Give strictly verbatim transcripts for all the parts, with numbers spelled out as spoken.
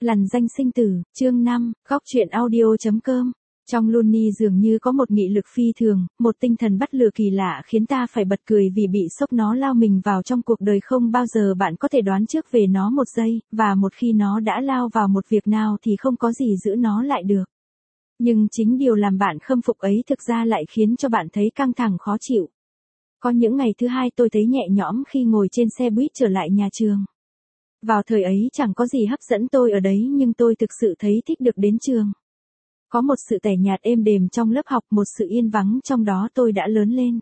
Lằn danh sinh tử, chương năm, góc truyện audio.com. Trong Looney dường như có một nghị lực phi thường, một tinh thần bắt lừa kỳ lạ khiến ta phải bật cười vì bị sốc nó lao mình vào trong cuộc đời không bao giờ bạn có thể đoán trước về nó một giây, và một khi nó đã lao vào một việc nào thì không có gì giữ nó lại được. Nhưng chính điều làm bạn khâm phục ấy thực ra lại khiến cho bạn thấy căng thẳng khó chịu. Có những ngày thứ hai tôi thấy nhẹ nhõm khi ngồi trên xe buýt trở lại nhà trường. Vào thời ấy chẳng có gì hấp dẫn tôi ở đấy nhưng tôi thực sự thấy thích được đến trường. Có một sự tẻ nhạt êm đềm trong lớp học, một sự yên vắng trong đó tôi đã lớn lên.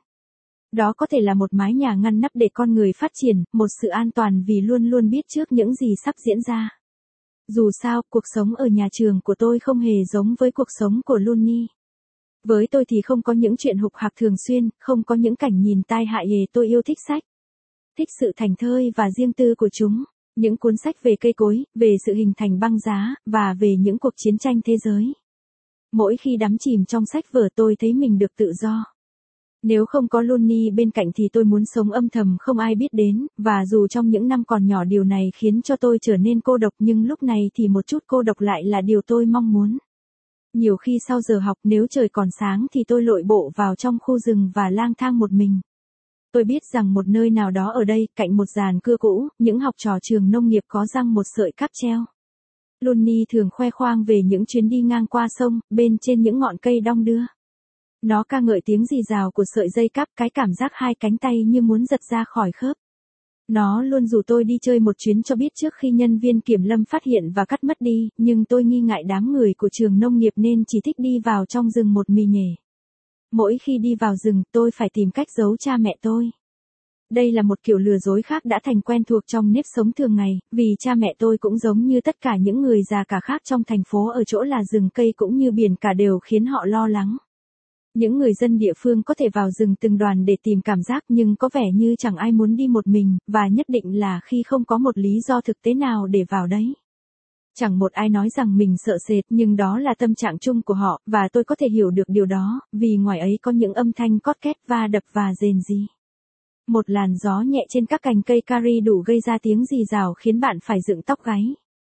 Đó có thể là một mái nhà ngăn nắp để con người phát triển, một sự an toàn vì luôn luôn biết trước những gì sắp diễn ra. Dù sao, cuộc sống ở nhà trường của tôi không hề giống với cuộc sống của Looney. Với tôi thì không có những chuyện hục hạc thường xuyên, không có những cảnh nhìn tai hại hề. Tôi yêu thích sách. Thích sự thảnh thơi và riêng tư của chúng. Những cuốn sách về cây cối, về sự hình thành băng giá, và về những cuộc chiến tranh thế giới. Mỗi khi đắm chìm trong sách vở tôi thấy mình được tự do. Nếu không có Looney bên cạnh thì tôi muốn sống âm thầm không ai biết đến, và dù trong những năm còn nhỏ điều này khiến cho tôi trở nên cô độc nhưng lúc này thì một chút cô độc lại là điều tôi mong muốn. Nhiều khi sau giờ học nếu trời còn sáng thì tôi lội bộ vào trong khu rừng và lang thang một mình. Tôi biết rằng một nơi nào đó ở đây, cạnh một giàn cưa cũ, những học trò trường nông nghiệp có răng một sợi cáp treo. Looney thường khoe khoang về những chuyến đi ngang qua sông, bên trên những ngọn cây đong đưa. Nó ca ngợi tiếng rì rào của sợi dây cáp, cái cảm giác hai cánh tay như muốn giật ra khỏi khớp. Nó luôn rủ tôi đi chơi một chuyến cho biết trước khi nhân viên kiểm lâm phát hiện và cắt mất đi, nhưng tôi nghi ngại đám người của trường nông nghiệp nên chỉ thích đi vào trong rừng một mình nhè. Mỗi khi đi vào rừng, tôi phải tìm cách giấu cha mẹ tôi. Đây là một kiểu lừa dối khác đã thành quen thuộc trong nếp sống thường ngày, vì cha mẹ tôi cũng giống như tất cả những người già cả khác trong thành phố ở chỗ là rừng cây cũng như biển cả đều khiến họ lo lắng. Những người dân địa phương có thể vào rừng từng đoàn để tìm cảm giác nhưng có vẻ như chẳng ai muốn đi một mình, và nhất định là khi không có một lý do thực tế nào để vào đấy. Chẳng một ai nói rằng mình sợ sệt nhưng đó là tâm trạng chung của họ, và tôi có thể hiểu được điều đó, vì ngoài ấy có những âm thanh cót két va đập và rền rì. Một làn gió nhẹ trên các cành cây cari đủ gây ra tiếng rì rào khiến bạn phải dựng tóc gáy.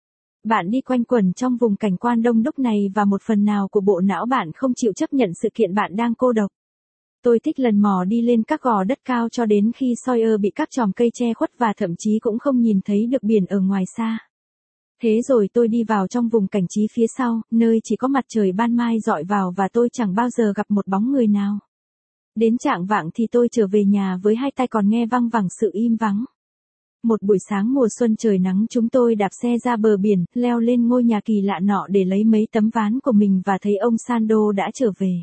Bạn đi quanh quẩn trong vùng cảnh quan đông đúc này và một phần nào của bộ não bạn không chịu chấp nhận sự kiện bạn đang cô độc. Tôi thích lần mò đi lên các gò đất cao cho đến khi Sawyer bị các chòm cây che khuất và thậm chí cũng không nhìn thấy được biển ở ngoài xa. Thế rồi tôi đi vào trong vùng cảnh trí phía sau, nơi chỉ có mặt trời ban mai rọi vào và tôi chẳng bao giờ gặp một bóng người nào. Đến chạng vạng thì tôi trở về nhà với hai tay còn nghe văng vẳng sự im vắng. Một buổi sáng mùa xuân trời nắng chúng tôi đạp xe ra bờ biển, leo lên ngôi nhà kỳ lạ nọ để lấy mấy tấm ván của mình và thấy ông Sando đã trở về.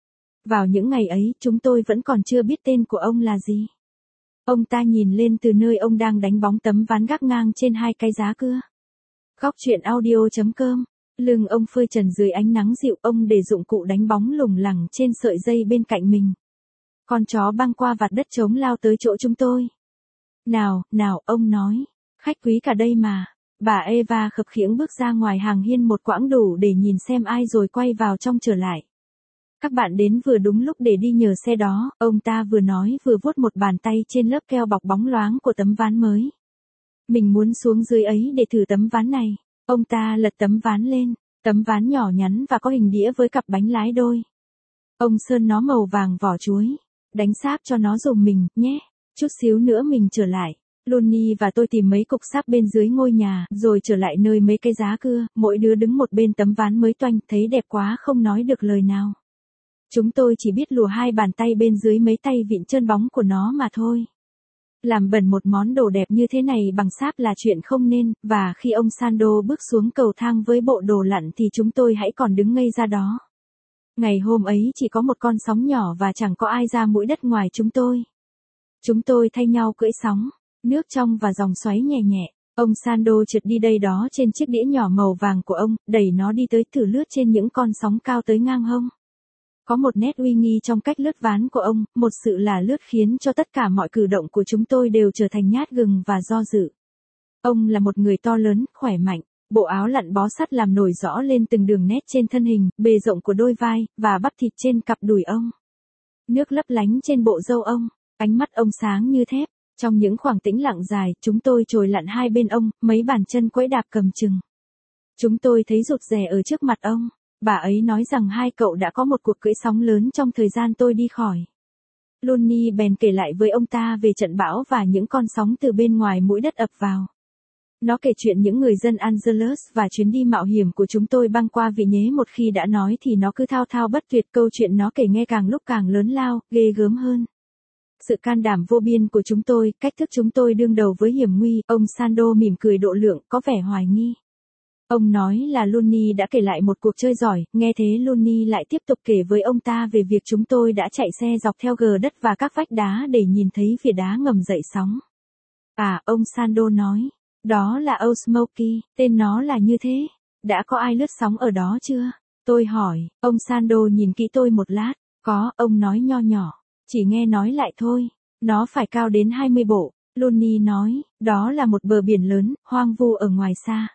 Vào những ngày ấy chúng tôi vẫn còn chưa biết tên của ông là gì. Ông ta nhìn lên từ nơi ông đang đánh bóng tấm ván gác ngang trên hai cái giá cưa. Góc truyện audio.com. Lưng ông phơi trần dưới ánh nắng dịu, ông để dụng cụ đánh bóng lủng lẳng trên sợi dây bên cạnh mình. Con chó băng qua vạt đất trống lao tới chỗ chúng tôi. Nào, nào, ông nói. Khách quý cả đây mà. Bà Eva khập khiễng bước ra ngoài hàng hiên một quãng đủ để nhìn xem ai rồi quay vào trong trở lại. Các bạn đến vừa đúng lúc để đi nhờ xe đó, ông ta vừa nói vừa vuốt một bàn tay trên lớp keo bọc bóng loáng của tấm ván mới. Mình muốn xuống dưới ấy để thử tấm ván này. Ông ta lật tấm ván lên, tấm ván nhỏ nhắn và có hình đĩa với cặp bánh lái đôi. Ông sơn nó màu vàng vỏ chuối. Đánh sáp cho nó dùm mình, nhé. Chút xíu nữa mình trở lại. Looney và tôi tìm mấy cục sáp bên dưới ngôi nhà, rồi trở lại nơi mấy cái giá cưa, mỗi đứa đứng một bên tấm ván mới toanh, thấy đẹp quá không nói được lời nào. Chúng tôi chỉ biết lùa hai bàn tay bên dưới mấy tay vịn trơn bóng của nó mà thôi. Làm bẩn một món đồ đẹp như thế này bằng sáp là chuyện không nên, và khi ông Sando bước xuống cầu thang với bộ đồ lặn thì chúng tôi hãy còn đứng ngây ra đó. Ngày hôm ấy chỉ có một con sóng nhỏ và chẳng có ai ra mũi đất ngoài chúng tôi. Chúng tôi thay nhau cưỡi sóng, nước trong và dòng xoáy nhẹ nhẹ. Ông Sando trượt đi đây đó trên chiếc đĩa nhỏ màu vàng của ông, đẩy nó đi tới thử lướt trên những con sóng cao tới ngang hông. Có một nét uy nghi trong cách lướt ván của ông, một sự là lướt khiến cho tất cả mọi cử động của chúng tôi đều trở thành nhát gừng và do dự. Ông là một người to lớn, khỏe mạnh. Bộ áo lặn bó sắt làm nổi rõ lên từng đường nét trên thân hình, bề rộng của đôi vai, và bắp thịt trên cặp đùi ông. Nước lấp lánh trên bộ râu ông, ánh mắt ông sáng như thép. Trong những khoảng tĩnh lặng dài, chúng tôi trồi lặn hai bên ông, mấy bàn chân quẫy đạp cầm chừng. Chúng tôi thấy rụt rè ở trước mặt ông. Bà ấy nói rằng hai cậu đã có một cuộc cưỡi sóng lớn trong thời gian tôi đi khỏi. Looney bèn kể lại với ông ta về trận bão và những con sóng từ bên ngoài mũi đất ập vào. Nó kể chuyện những người dân Angeles và chuyến đi mạo hiểm của chúng tôi băng qua vị nhế. Một khi đã nói thì nó cứ thao thao bất tuyệt, câu chuyện nó kể nghe càng lúc càng lớn lao, ghê gớm hơn. Sự can đảm vô biên của chúng tôi, cách thức chúng tôi đương đầu với hiểm nguy, ông Sando mỉm cười độ lượng, có vẻ hoài nghi. Ông nói là Looney đã kể lại một cuộc chơi giỏi, nghe thế Looney lại tiếp tục kể với ông ta về việc chúng tôi đã chạy xe dọc theo gờ đất và các vách đá để nhìn thấy vỉa đá ngầm dậy sóng. À, ông Sando nói, đó là Old Smoky, tên nó là như thế. Đã có ai lướt sóng ở đó chưa? Tôi hỏi, ông Sando nhìn kỹ tôi một lát, có, ông nói nho nhỏ, chỉ nghe nói lại thôi, nó phải cao đến hai mươi bộ. Looney nói, đó là một bờ biển lớn, hoang vu ở ngoài xa.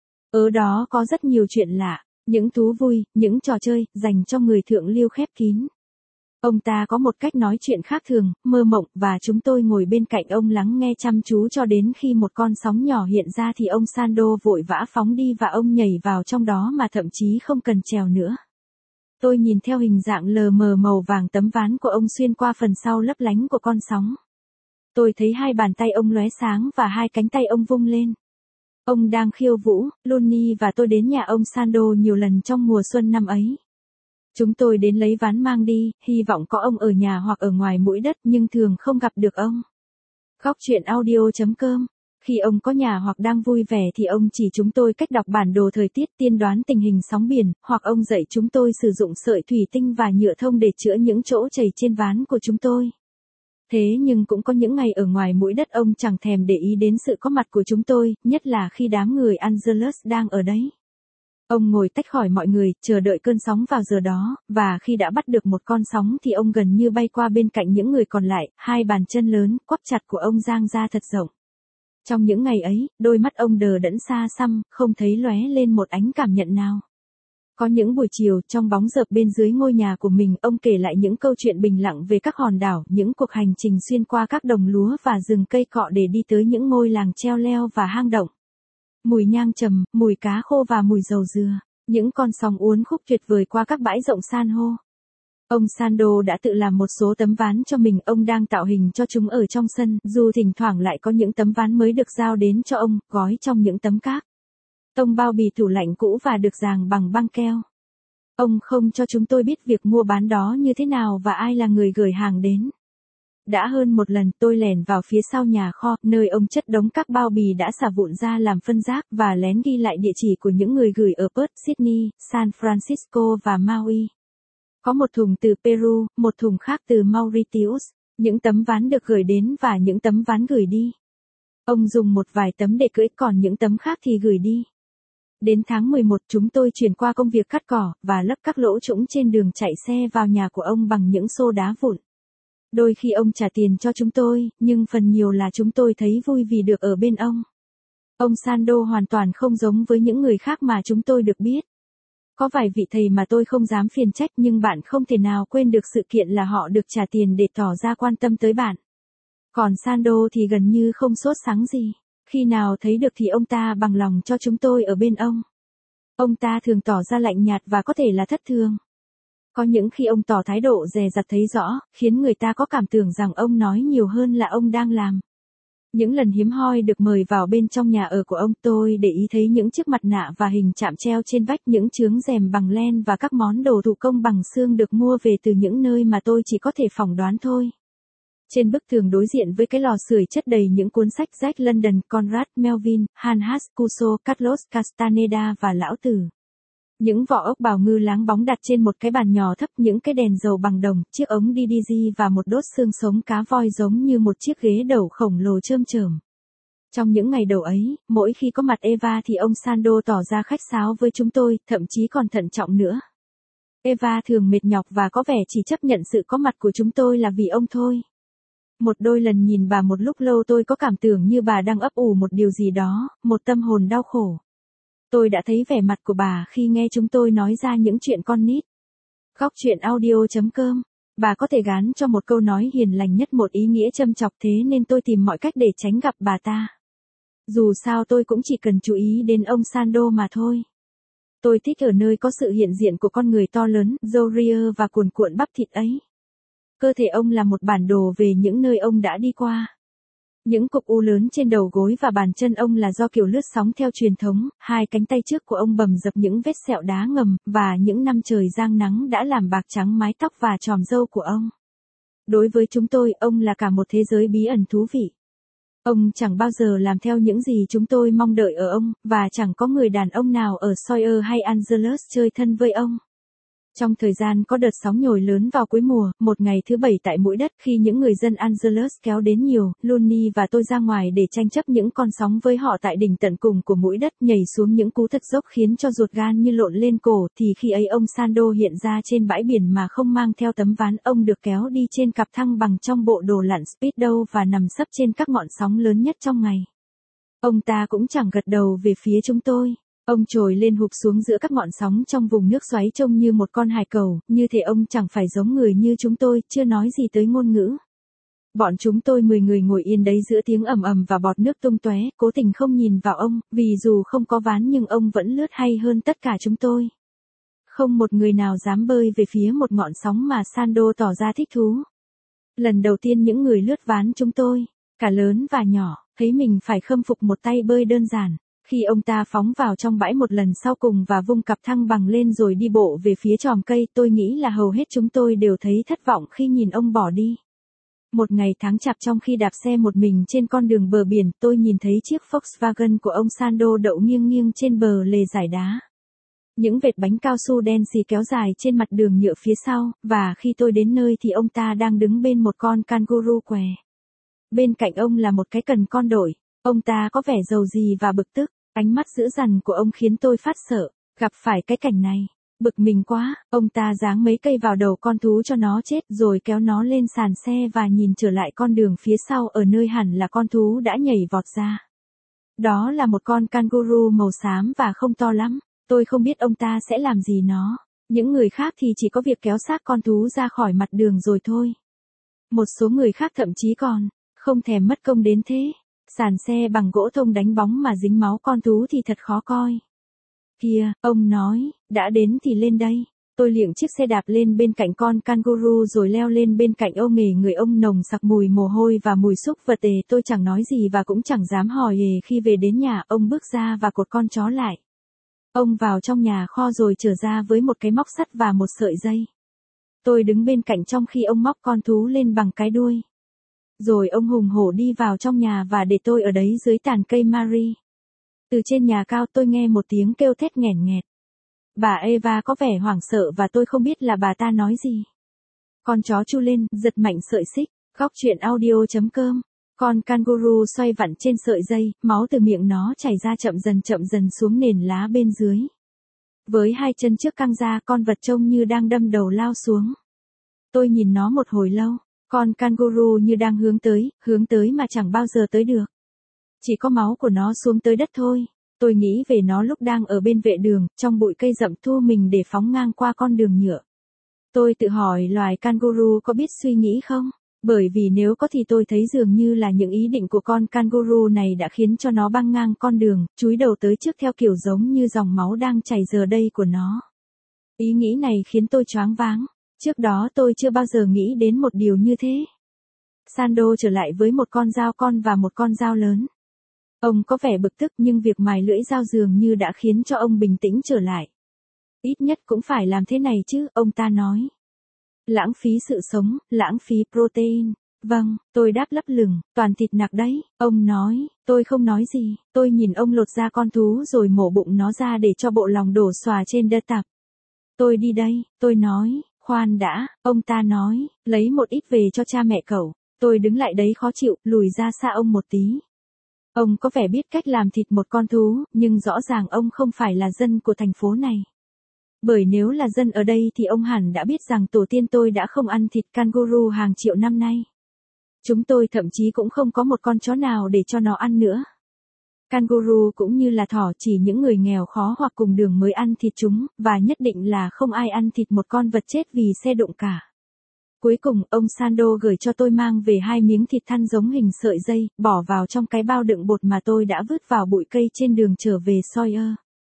Ở đó có rất nhiều chuyện lạ, những thú vui, những trò chơi, dành cho người thượng lưu khép kín. Ông ta có một cách nói chuyện khác thường, mơ mộng, và chúng tôi ngồi bên cạnh ông lắng nghe chăm chú cho đến khi một con sóng nhỏ hiện ra thì ông Sando vội vã phóng đi và ông nhảy vào trong đó mà thậm chí không cần trèo nữa. Tôi nhìn theo hình dạng lờ mờ màu vàng tấm ván của ông xuyên qua phần sau lấp lánh của con sóng. Tôi thấy hai bàn tay ông lóe sáng và hai cánh tay ông vung lên. Ông đang khiêu vũ. Looney và tôi đến nhà ông Sando nhiều lần trong mùa xuân năm ấy. Chúng tôi đến lấy ván mang đi, hy vọng có ông ở nhà hoặc ở ngoài mũi đất nhưng thường không gặp được ông. Góc chuyện audio chấm com. Khi ông có nhà hoặc đang vui vẻ thì ông chỉ chúng tôi cách đọc bản đồ thời tiết, tiên đoán tình hình sóng biển, hoặc ông dạy chúng tôi sử dụng sợi thủy tinh và nhựa thông để chữa những chỗ chảy trên ván của chúng tôi. Thế nhưng cũng có những ngày ở ngoài mũi đất ông chẳng thèm để ý đến sự có mặt của chúng tôi, nhất là khi đám người Angeles đang ở đấy. Ông ngồi tách khỏi mọi người, chờ đợi cơn sóng vào giờ đó, và khi đã bắt được một con sóng thì ông gần như bay qua bên cạnh những người còn lại, hai bàn chân lớn, quắp chặt của ông dang ra thật rộng. Trong những ngày ấy, đôi mắt ông đờ đẫn xa xăm, không thấy lóe lên một ánh cảm nhận nào. Có những buổi chiều, trong bóng rợp bên dưới ngôi nhà của mình, ông kể lại những câu chuyện bình lặng về các hòn đảo, những cuộc hành trình xuyên qua các đồng lúa và rừng cây cọ để đi tới những ngôi làng treo leo và hang động. Mùi nhang trầm, mùi cá khô và mùi dầu dừa, những con sóng uốn khúc tuyệt vời qua các bãi rộng san hô. Ông Sando đã tự làm một số tấm ván cho mình, ông đang tạo hình cho chúng ở trong sân, dù thỉnh thoảng lại có những tấm ván mới được giao đến cho ông, gói trong những tấm cát tông bao bì tủ lạnh cũ và được dàng bằng băng keo. Ông không cho chúng tôi biết việc mua bán đó như thế nào và ai là người gửi hàng đến. Đã hơn một lần tôi lẻn vào phía sau nhà kho, nơi ông chất đống các bao bì đã xả vụn ra làm phân rác và lén ghi lại địa chỉ của những người gửi ở Perth, Sydney, San Francisco và Maui. Có một thùng từ Peru, một thùng khác từ Mauritius, những tấm ván được gửi đến và những tấm ván gửi đi. Ông dùng một vài tấm để cưỡi, còn những tấm khác thì gửi đi. Đến tháng mười một chúng tôi chuyển qua công việc cắt cỏ, và lấp các lỗ trũng trên đường chạy xe vào nhà của ông bằng những xô đá vụn. Đôi khi ông trả tiền cho chúng tôi, nhưng phần nhiều là chúng tôi thấy vui vì được ở bên ông. Ông Sando hoàn toàn không giống với những người khác mà chúng tôi được biết. Có vài vị thầy mà tôi không dám phiền trách nhưng bạn không thể nào quên được sự kiện là họ được trả tiền để tỏ ra quan tâm tới bạn. Còn Sando thì gần như không sốt sắng gì. Khi nào thấy được thì ông ta bằng lòng cho chúng tôi ở bên ông. Ông ta thường tỏ ra lạnh nhạt và có thể là thất thường. Có những khi ông tỏ thái độ dè dặt thấy rõ, khiến người ta có cảm tưởng rằng ông nói nhiều hơn là ông đang làm. Những lần hiếm hoi được mời vào bên trong nhà ở của ông, tôi để ý thấy những chiếc mặt nạ và hình chạm treo trên vách, những chướng rèm bằng len và các món đồ thủ công bằng xương được mua về từ những nơi mà tôi chỉ có thể phỏng đoán thôi. Trên bức tường đối diện với cái lò sưởi chất đầy những cuốn sách Jack London, Conrad Melvin, Hans Cuso, Carlos Castaneda và Lão Tử. Những vỏ ốc bào ngư láng bóng đặt trên một cái bàn nhỏ thấp, những cái đèn dầu bằng đồng, chiếc ống đê đê giê và một đốt xương sống cá voi giống như một chiếc ghế đầu khổng lồ chơm chởm. Trong những ngày đầu ấy, mỗi khi có mặt Eva thì ông Sando tỏ ra khách sáo với chúng tôi, thậm chí còn thận trọng nữa. Eva thường mệt nhọc và có vẻ chỉ chấp nhận sự có mặt của chúng tôi là vì ông thôi. Một đôi lần nhìn bà một lúc lâu tôi có cảm tưởng như bà đang ấp ủ một điều gì đó, một tâm hồn đau khổ. Tôi đã thấy vẻ mặt của bà khi nghe chúng tôi nói ra những chuyện con nít. Góc chuyện audio chấm com. Bà có thể gán cho một câu nói hiền lành nhất một ý nghĩa châm chọc, thế nên tôi tìm mọi cách để tránh gặp bà ta. Dù sao tôi cũng chỉ cần chú ý đến ông Sando mà thôi. Tôi thích ở nơi có sự hiện diện của con người to lớn, râu ria và cuồn cuộn bắp thịt ấy. Cơ thể ông là một bản đồ về những nơi ông đã đi qua. Những cục u lớn trên đầu gối và bàn chân ông là do kiểu lướt sóng theo truyền thống, hai cánh tay trước của ông bầm dập những vết sẹo đá ngầm, và những năm trời giang nắng đã làm bạc trắng mái tóc và chòm râu của ông. Đối với chúng tôi, ông là cả một thế giới bí ẩn thú vị. Ông chẳng bao giờ làm theo những gì chúng tôi mong đợi ở ông, và chẳng có người đàn ông nào ở Sawyer hay Angelus chơi thân với ông. Trong thời gian có đợt sóng nhồi lớn vào cuối mùa, một ngày thứ bảy tại mũi đất khi những người dân Angelus kéo đến nhiều, Looney và tôi ra ngoài để tranh chấp những con sóng với họ tại đỉnh tận cùng của mũi đất, nhảy xuống những cú thật dốc khiến cho ruột gan như lộn lên cổ, thì khi ấy ông Sando hiện ra trên bãi biển mà không mang theo tấm ván, ông được kéo đi trên cặp thăng bằng trong bộ đồ lặn Speedo và nằm sấp trên các ngọn sóng lớn nhất trong ngày. Ông ta cũng chẳng gật đầu về phía chúng tôi. Ông trồi lên hụp xuống giữa các ngọn sóng trong vùng nước xoáy trông như một con hải cẩu, như thể ông chẳng phải giống người như chúng tôi, chưa nói gì tới ngôn ngữ. Bọn chúng tôi mười người ngồi yên đấy giữa tiếng ầm ầm và bọt nước tung tóe, cố tình không nhìn vào ông, vì dù không có ván nhưng ông vẫn lướt hay hơn tất cả chúng tôi. Không một người nào dám bơi về phía một ngọn sóng mà Sando tỏ ra thích thú. Lần đầu tiên những người lướt ván chúng tôi, cả lớn và nhỏ, thấy mình phải khâm phục một tay bơi đơn giản. Khi ông ta phóng vào trong bãi một lần sau cùng và vung cặp thăng bằng lên rồi đi bộ về phía chòm cây, tôi nghĩ là hầu hết chúng tôi đều thấy thất vọng khi nhìn ông bỏ đi. Một ngày tháng chạp trong khi đạp xe một mình trên con đường bờ biển, tôi nhìn thấy chiếc Volkswagen của ông Sando đậu nghiêng nghiêng trên bờ lề dải đá. Những vệt bánh cao su đen xì kéo dài trên mặt đường nhựa phía sau, và khi tôi đến nơi thì ông ta đang đứng bên một con kangaroo què. Bên cạnh ông là một cái cần con đội. Ông ta có vẻ giàu gì và bực tức, ánh mắt dữ dằn của ông khiến tôi phát sợ, gặp phải cái cảnh này. Bực mình quá, ông ta giáng mấy cây vào đầu con thú cho nó chết rồi kéo nó lên sàn xe và nhìn trở lại con đường phía sau ở nơi hẳn là con thú đã nhảy vọt ra. Đó là một con kangaroo màu xám và không to lắm, tôi không biết ông ta sẽ làm gì nó. Những người khác thì chỉ có việc kéo xác con thú ra khỏi mặt đường rồi thôi. Một số người khác thậm chí còn không thèm mất công đến thế. Sàn xe bằng gỗ thông đánh bóng mà dính máu con thú thì thật khó coi. Kìa, ông nói, đã đến thì lên đây. Tôi liệng chiếc xe đạp lên bên cạnh con kangaroo rồi leo lên bên cạnh ông, nghề người ông nồng sặc mùi mồ hôi và mùi xúc vật tề. Tôi chẳng nói gì và cũng chẳng dám hỏi hề. Khi về đến nhà, ông bước ra và cột con chó lại. Ông vào trong nhà kho rồi trở ra với một cái móc sắt và một sợi dây. Tôi đứng bên cạnh trong khi ông móc con thú lên bằng cái đuôi. Rồi ông hùng hổ đi vào trong nhà và để tôi ở đấy dưới tàn cây Marie. Từ trên nhà cao tôi nghe một tiếng kêu thét nghẹn nghẹt. Bà Eva có vẻ hoảng sợ và tôi không biết là bà ta nói gì. Con chó chu lên, giật mạnh sợi xích. Góc truyện audio chấm com. Con kangaroo xoay vặn trên sợi dây, máu từ miệng nó chảy ra chậm dần chậm dần xuống nền lá bên dưới. Với hai chân trước căng ra, con vật trông như đang đâm đầu lao xuống. Tôi nhìn nó một hồi lâu. Con kangaroo như đang hướng tới, hướng tới mà chẳng bao giờ tới được. Chỉ có máu của nó xuống tới đất thôi. Tôi nghĩ về nó lúc đang ở bên vệ đường, trong bụi cây rậm thu mình để phóng ngang qua con đường nhựa. Tôi tự hỏi loài kangaroo có biết suy nghĩ không? Bởi vì nếu có thì tôi thấy dường như là những ý định của con kangaroo này đã khiến cho nó băng ngang con đường, chúi đầu tới trước theo kiểu giống như dòng máu đang chảy giờ đây của nó. Ý nghĩ này khiến tôi choáng váng. Trước đó tôi chưa bao giờ nghĩ đến một điều như thế. Sando trở lại với một con dao con và một con dao lớn. Ông có vẻ bực tức nhưng việc mài lưỡi dao dường như đã khiến cho ông bình tĩnh trở lại. Ít nhất cũng phải làm thế này chứ, ông ta nói. Lãng phí sự sống, lãng phí protein. Vâng, tôi đáp lấp lửng, toàn thịt nạc đấy, ông nói. Tôi không nói gì, tôi nhìn ông lột da con thú rồi mổ bụng nó ra để cho bộ lòng đổ xòa trên đơ tạp. Tôi đi đây, tôi nói. Khoan đã, ông ta nói, lấy một ít về cho cha mẹ cậu. Tôi đứng lại đấy khó chịu, lùi ra xa ông một tí. Ông có vẻ biết cách làm thịt một con thú, nhưng rõ ràng ông không phải là dân của thành phố này. Bởi nếu là dân ở đây thì ông hẳn đã biết rằng tổ tiên tôi đã không ăn thịt kangaroo hàng triệu năm nay. Chúng tôi thậm chí cũng không có một con chó nào để cho nó ăn nữa. Kangaroo cũng như là thỏ, chỉ những người nghèo khó hoặc cùng đường mới ăn thịt chúng, và nhất định là không ai ăn thịt một con vật chết vì xe đụng cả. Cuối cùng, ông Sando gửi cho tôi mang về hai miếng thịt thăn giống hình sợi dây, bỏ vào trong cái bao đựng bột mà tôi đã vứt vào bụi cây trên đường trở về Sawyer.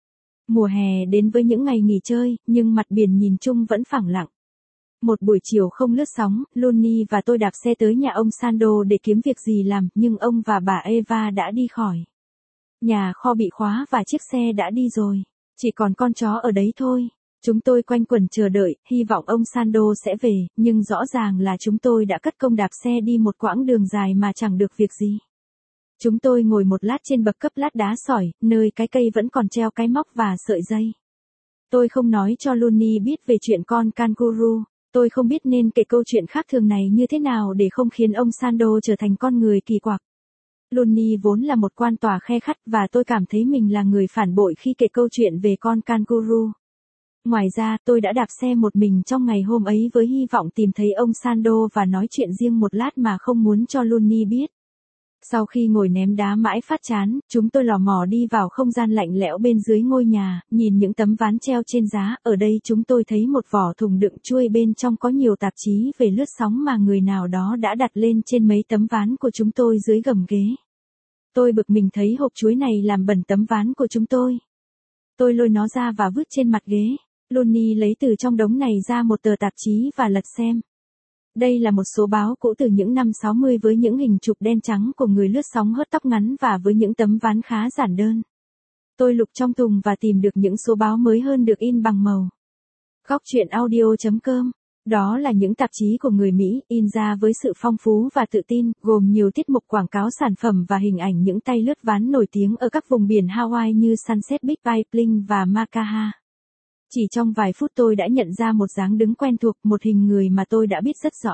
Mùa hè đến với những ngày nghỉ chơi, nhưng mặt biển nhìn chung vẫn phẳng lặng. Một buổi chiều không lướt sóng, Looney và tôi đạp xe tới nhà ông Sando để kiếm việc gì làm, nhưng ông và bà Eva đã đi khỏi. Nhà kho bị khóa và chiếc xe đã đi rồi. Chỉ còn con chó ở đấy thôi. Chúng tôi quanh quẩn chờ đợi, hy vọng ông Sando sẽ về, nhưng rõ ràng là chúng tôi đã cất công đạp xe đi một quãng đường dài mà chẳng được việc gì. Chúng tôi ngồi một lát trên bậc cấp lát đá sỏi, nơi cái cây vẫn còn treo cái móc và sợi dây. Tôi không nói cho Looney biết về chuyện con kangaroo. Tôi không biết nên kể câu chuyện khác thường này như thế nào để không khiến ông Sando trở thành con người kỳ quặc. Looney vốn là một quan tòa khe khắt và tôi cảm thấy mình là người phản bội khi kể câu chuyện về con kangaroo. Ngoài ra, tôi đã đạp xe một mình trong ngày hôm ấy với hy vọng tìm thấy ông Sando và nói chuyện riêng một lát mà không muốn cho Looney biết. Sau khi ngồi ném đá mãi phát chán, chúng tôi lò mò đi vào không gian lạnh lẽo bên dưới ngôi nhà, nhìn những tấm ván treo trên giá. Ở đây chúng tôi thấy một vỏ thùng đựng chuối, bên trong có nhiều tạp chí về lướt sóng mà người nào đó đã đặt lên trên mấy tấm ván của chúng tôi dưới gầm ghế. Tôi bực mình thấy hộp chuối này làm bẩn tấm ván của chúng tôi. Tôi lôi nó ra và vứt trên mặt ghế. Looney lấy từ trong đống này ra một tờ tạp chí và lật xem. Đây là một số báo cũ từ những năm sáu mươi với những hình chụp đen trắng của người lướt sóng hớt tóc ngắn và với những tấm ván khá giản đơn. Tôi lục trong thùng và tìm được những số báo mới hơn được in bằng màu. Góc truyện audio chấm com. Đó là những tạp chí của người Mỹ, in ra với sự phong phú và tự tin, gồm nhiều tiết mục quảng cáo sản phẩm và hình ảnh những tay lướt ván nổi tiếng ở các vùng biển Hawaii như Sunset Beach, Bling và Makaha. Chỉ trong vài phút tôi đã nhận ra một dáng đứng quen thuộc, một hình người mà tôi đã biết rất rõ.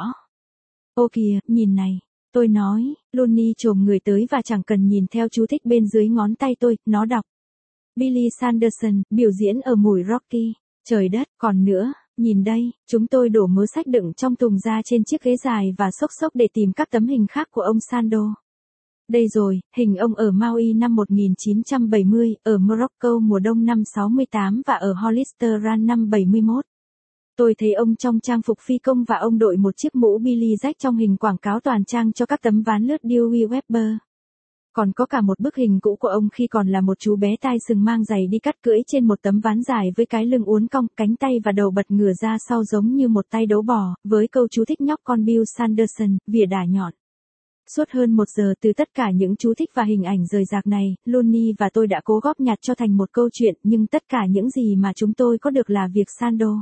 Ô kìa, nhìn này, tôi nói. Looney chồm người tới và chẳng cần nhìn theo chú thích bên dưới ngón tay tôi, nó đọc. Billy Sanderson, biểu diễn ở mùi Rocky. Trời đất, còn nữa, nhìn đây, chúng tôi đổ mớ sách đựng trong thùng ra trên chiếc ghế dài và xốc xốc để tìm các tấm hình khác của ông Sando. Đây rồi, hình ông ở Maui năm một nghìn chín trăm bảy mươi, ở Morocco mùa đông năm sáu mươi tám và ở Hollister Ranch năm bảy mươi mốt. Tôi thấy ông trong trang phục phi công và ông đội một chiếc mũ Billy Jack trong hình quảng cáo toàn trang cho các tấm ván lướt Dewey Webber. Còn có cả một bức hình cũ của ông khi còn là một chú bé tai sừng mang giày đi cắt cưỡi trên một tấm ván dài với cái lưng uốn cong, cánh tay và đầu bật ngửa ra sau giống như một tay đấu bò, với câu chú thích nhóc con Bill Sanderson, vỉa đà nhọn. Suốt hơn một giờ từ tất cả những chú thích và hình ảnh rời rạc này, Looney và tôi đã cố góp nhặt cho thành một câu chuyện, nhưng tất cả những gì mà chúng tôi có được là việc Sando.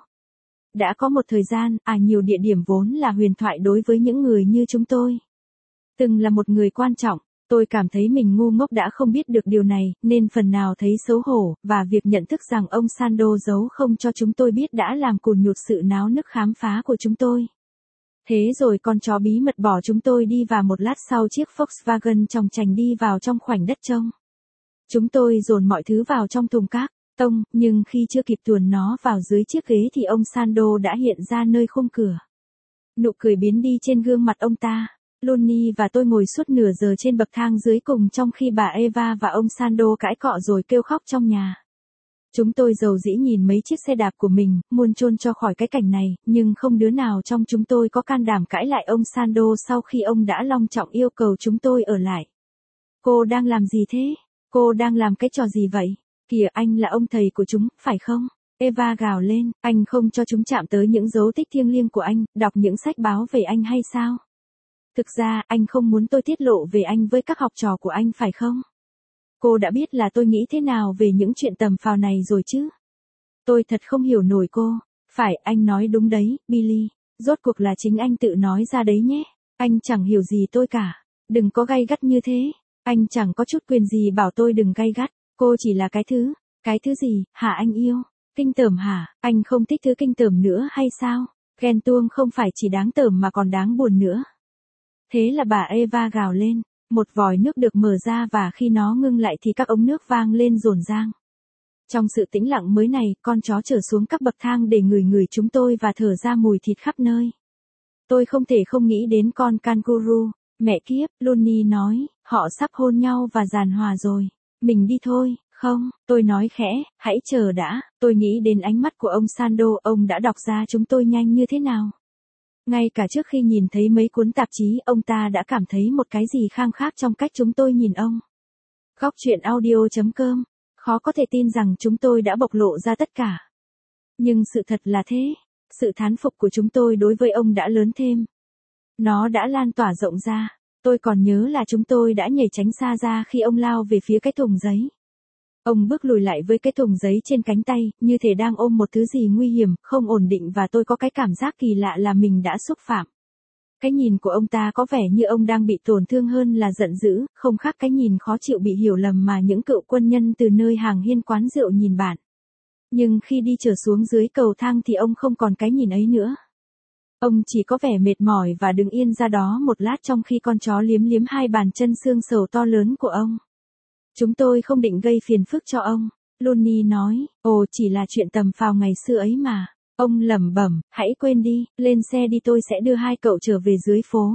Đã có một thời gian, à nhiều địa điểm vốn là huyền thoại đối với những người như chúng tôi. Từng là một người quan trọng, tôi cảm thấy mình ngu ngốc đã không biết được điều này, nên phần nào thấy xấu hổ, và việc nhận thức rằng ông Sando giấu không cho chúng tôi biết đã làm cùn nhụt sự náo nức khám phá của chúng tôi. Thế rồi con chó bí mật bỏ chúng tôi đi và một lát sau chiếc Volkswagen chòng chành đi vào trong khoảnh đất trông. Chúng tôi dồn mọi thứ vào trong thùng các tông, nhưng khi chưa kịp tuồn nó vào dưới chiếc ghế thì ông Sando đã hiện ra nơi khung cửa. Nụ cười biến đi trên gương mặt ông ta. Looney và tôi ngồi suốt nửa giờ trên bậc thang dưới cùng trong khi bà Eva và ông Sando cãi cọ rồi kêu khóc trong nhà. Chúng tôi dầu dĩ nhìn mấy chiếc xe đạp của mình, muốn chôn cho khỏi cái cảnh này, nhưng không đứa nào trong chúng tôi có can đảm cãi lại ông Sando sau khi ông đã long trọng yêu cầu chúng tôi ở lại. Cô đang làm gì thế? Cô đang làm cái trò gì vậy? Kìa, anh là ông thầy của chúng, phải không? Eva gào lên, anh không cho chúng chạm tới những dấu tích thiêng liêng của anh, đọc những sách báo về anh hay sao? Thực ra, anh không muốn tôi tiết lộ về anh với các học trò của anh phải không? Cô đã biết là tôi nghĩ thế nào về những chuyện tầm phào này rồi chứ? Tôi thật không hiểu nổi cô. Phải, anh nói đúng đấy, Billy. Rốt cuộc là chính anh tự nói ra đấy nhé. Anh chẳng hiểu gì tôi cả. Đừng có gay gắt như thế. Anh chẳng có chút quyền gì bảo tôi đừng gay gắt. Cô chỉ là cái thứ. Cái thứ gì, hả anh yêu? Kinh tởm hả? Anh không thích thứ kinh tởm nữa hay sao? Ghen tuông không phải chỉ đáng tởm mà còn đáng buồn nữa. Thế là bà Eva gào lên. Một vòi nước được mở ra và khi nó ngưng lại thì các ống nước vang lên rồn rang. Trong sự tĩnh lặng mới này, con chó trở xuống các bậc thang để ngửi ngửi chúng tôi và thở ra mùi thịt khắp nơi. Tôi không thể không nghĩ đến con kangaroo. Mẹ kiếp, Looney nói, họ sắp hôn nhau và giàn hòa rồi. Mình đi thôi, không, tôi nói khẽ, hãy chờ đã. Tôi nghĩ đến ánh mắt của ông Sando, ông đã đọc ra chúng tôi nhanh như thế nào. Ngay cả trước khi nhìn thấy mấy cuốn tạp chí, ông ta đã cảm thấy một cái gì khang khác trong cách chúng tôi nhìn ông. Góc truyện audio chấm com Khó có thể tin rằng chúng tôi đã bộc lộ ra tất cả. Nhưng sự thật là thế. Sự thán phục của chúng tôi đối với ông đã lớn thêm. Nó đã lan tỏa rộng ra. Tôi còn nhớ là chúng tôi đã nhảy tránh xa ra khi ông lao về phía cái thùng giấy. Ông bước lùi lại với cái thùng giấy trên cánh tay, như thể đang ôm một thứ gì nguy hiểm, không ổn định và tôi có cái cảm giác kỳ lạ là mình đã xúc phạm. Cái nhìn của ông ta có vẻ như ông đang bị tổn thương hơn là giận dữ, không khác cái nhìn khó chịu bị hiểu lầm mà những cựu quân nhân từ nơi hàng hiên quán rượu nhìn bạn. Nhưng khi đi trở xuống dưới cầu thang thì ông không còn cái nhìn ấy nữa. Ông chỉ có vẻ mệt mỏi và đứng yên ra đó một lát trong khi con chó liếm liếm hai bàn chân xương sầu to lớn của ông. Chúng tôi không định gây phiền phức cho ông, Looney nói, ồ chỉ là chuyện tầm phào ngày xưa ấy mà. Ông lẩm bẩm, hãy quên đi, lên xe đi tôi sẽ đưa hai cậu trở về dưới phố.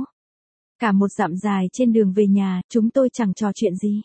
Cả một dặm dài trên đường về nhà, chúng tôi chẳng trò chuyện gì.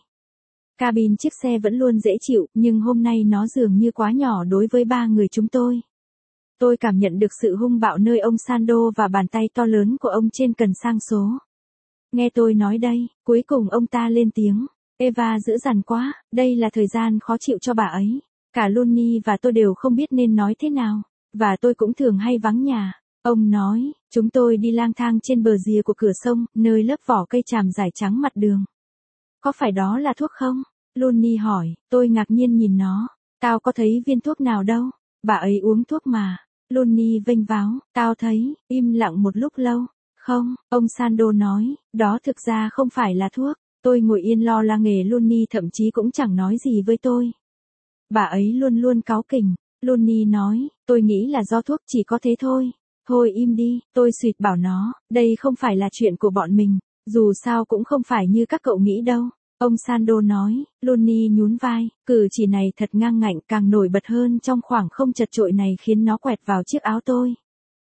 Cabin chiếc xe vẫn luôn dễ chịu, nhưng hôm nay nó dường như quá nhỏ đối với ba người chúng tôi. Tôi cảm nhận được sự hung bạo nơi ông Sando và bàn tay to lớn của ông trên cần sang số. Nghe tôi nói đây, cuối cùng ông ta lên tiếng. Eva dữ dằn quá, đây là thời gian khó chịu cho bà ấy. Cả Looney và tôi đều không biết nên nói thế nào. Và tôi cũng thường hay vắng nhà. Ông nói, chúng tôi đi lang thang trên bờ rìa của cửa sông, nơi lớp vỏ cây tràm rải trắng mặt đường. Có phải đó là thuốc không? Looney hỏi, tôi ngạc nhiên nhìn nó. Tao có thấy viên thuốc nào đâu. Bà ấy uống thuốc mà. Looney vênh váo, tao thấy, im lặng một lúc lâu. Không, ông Sando nói, đó thực ra không phải là thuốc. Tôi ngồi yên lo la nghề Looney thậm chí cũng chẳng nói gì với tôi. Bà ấy luôn luôn cáu kỉnh. Looney nói, tôi nghĩ là do thuốc chỉ có thế thôi. Thôi im đi, tôi suýt bảo nó, đây không phải là chuyện của bọn mình, dù sao cũng không phải như các cậu nghĩ đâu. Ông Sando nói, Looney nhún vai, cử chỉ này thật ngang ngạnh càng nổi bật hơn trong khoảng không chật chội này khiến nó quẹt vào chiếc áo tôi.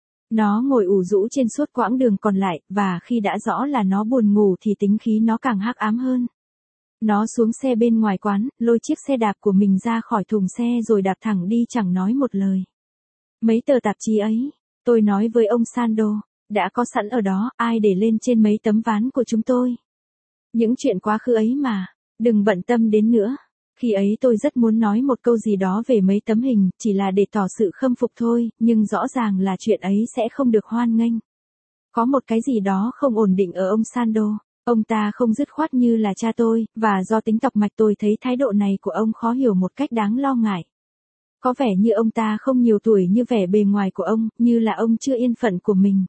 Nó ngồi ủ rũ trên suốt quãng đường còn lại, và khi đã rõ là nó buồn ngủ thì tính khí nó càng hắc ám hơn. Nó xuống xe bên ngoài quán, lôi chiếc xe đạp của mình ra khỏi thùng xe rồi đạp thẳng đi chẳng nói một lời. Mấy tờ tạp chí ấy, tôi nói với ông Sando, đã có sẵn ở đó, ai để lên trên mấy tấm ván của chúng tôi. Những chuyện quá khứ ấy mà, đừng bận tâm đến nữa. Khi ấy tôi rất muốn nói một câu gì đó về mấy tấm hình, chỉ là để tỏ sự khâm phục thôi, nhưng rõ ràng là chuyện ấy sẽ không được hoan nghênh. Có một cái gì đó không ổn định ở ông Sando. Ông ta không dứt khoát như là cha tôi, và do tính tọc mạch tôi thấy thái độ này của ông khó hiểu một cách đáng lo ngại. Có vẻ như ông ta không nhiều tuổi như vẻ bề ngoài của ông, như là ông chưa yên phận của mình.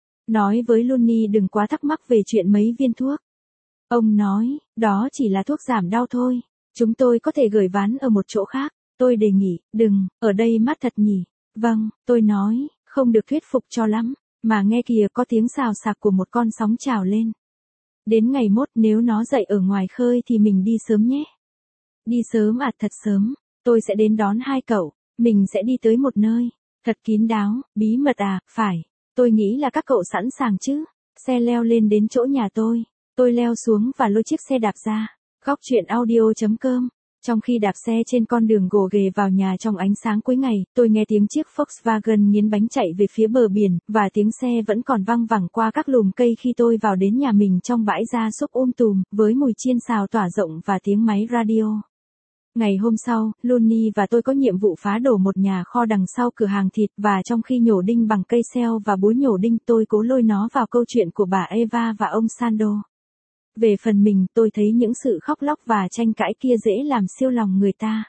Nói với Looney đừng quá thắc mắc về chuyện mấy viên thuốc. Ông nói, đó chỉ là thuốc giảm đau thôi. Chúng tôi có thể gửi ván ở một chỗ khác. Tôi đề nghị, đừng, ở đây mát thật nhỉ. Vâng, tôi nói, không được thuyết phục cho lắm. Mà nghe kìa có tiếng xào xạc của một con sóng trào lên. Đến ngày mốt nếu nó dậy ở ngoài khơi thì mình đi sớm nhé. Đi sớm à, thật sớm. Tôi sẽ đến đón hai cậu. Mình sẽ đi tới một nơi. Thật kín đáo, bí mật à, phải. Tôi nghĩ là các cậu sẵn sàng chứ. Xe leo lên đến chỗ nhà tôi. Tôi leo xuống và lôi chiếc xe đạp ra. Góc chuyện audio chấm com. Trong khi đạp xe trên con đường gồ ghề vào nhà trong ánh sáng cuối ngày, tôi nghe tiếng chiếc Volkswagen nghiến bánh chạy về phía bờ biển, và tiếng xe vẫn còn văng vẳng qua các lùm cây khi tôi vào đến nhà mình trong bãi gia súc um tùm, với mùi chiên xào tỏa rộng và tiếng máy radio. Ngày hôm sau, Looney và tôi có nhiệm vụ phá đổ một nhà kho đằng sau cửa hàng thịt, và trong khi nhổ đinh bằng cây seo và búa nhổ đinh tôi cố lôi nó vào câu chuyện của bà Eva và ông Sando. Về phần mình, tôi thấy những sự khóc lóc và tranh cãi kia dễ làm siêu lòng người ta.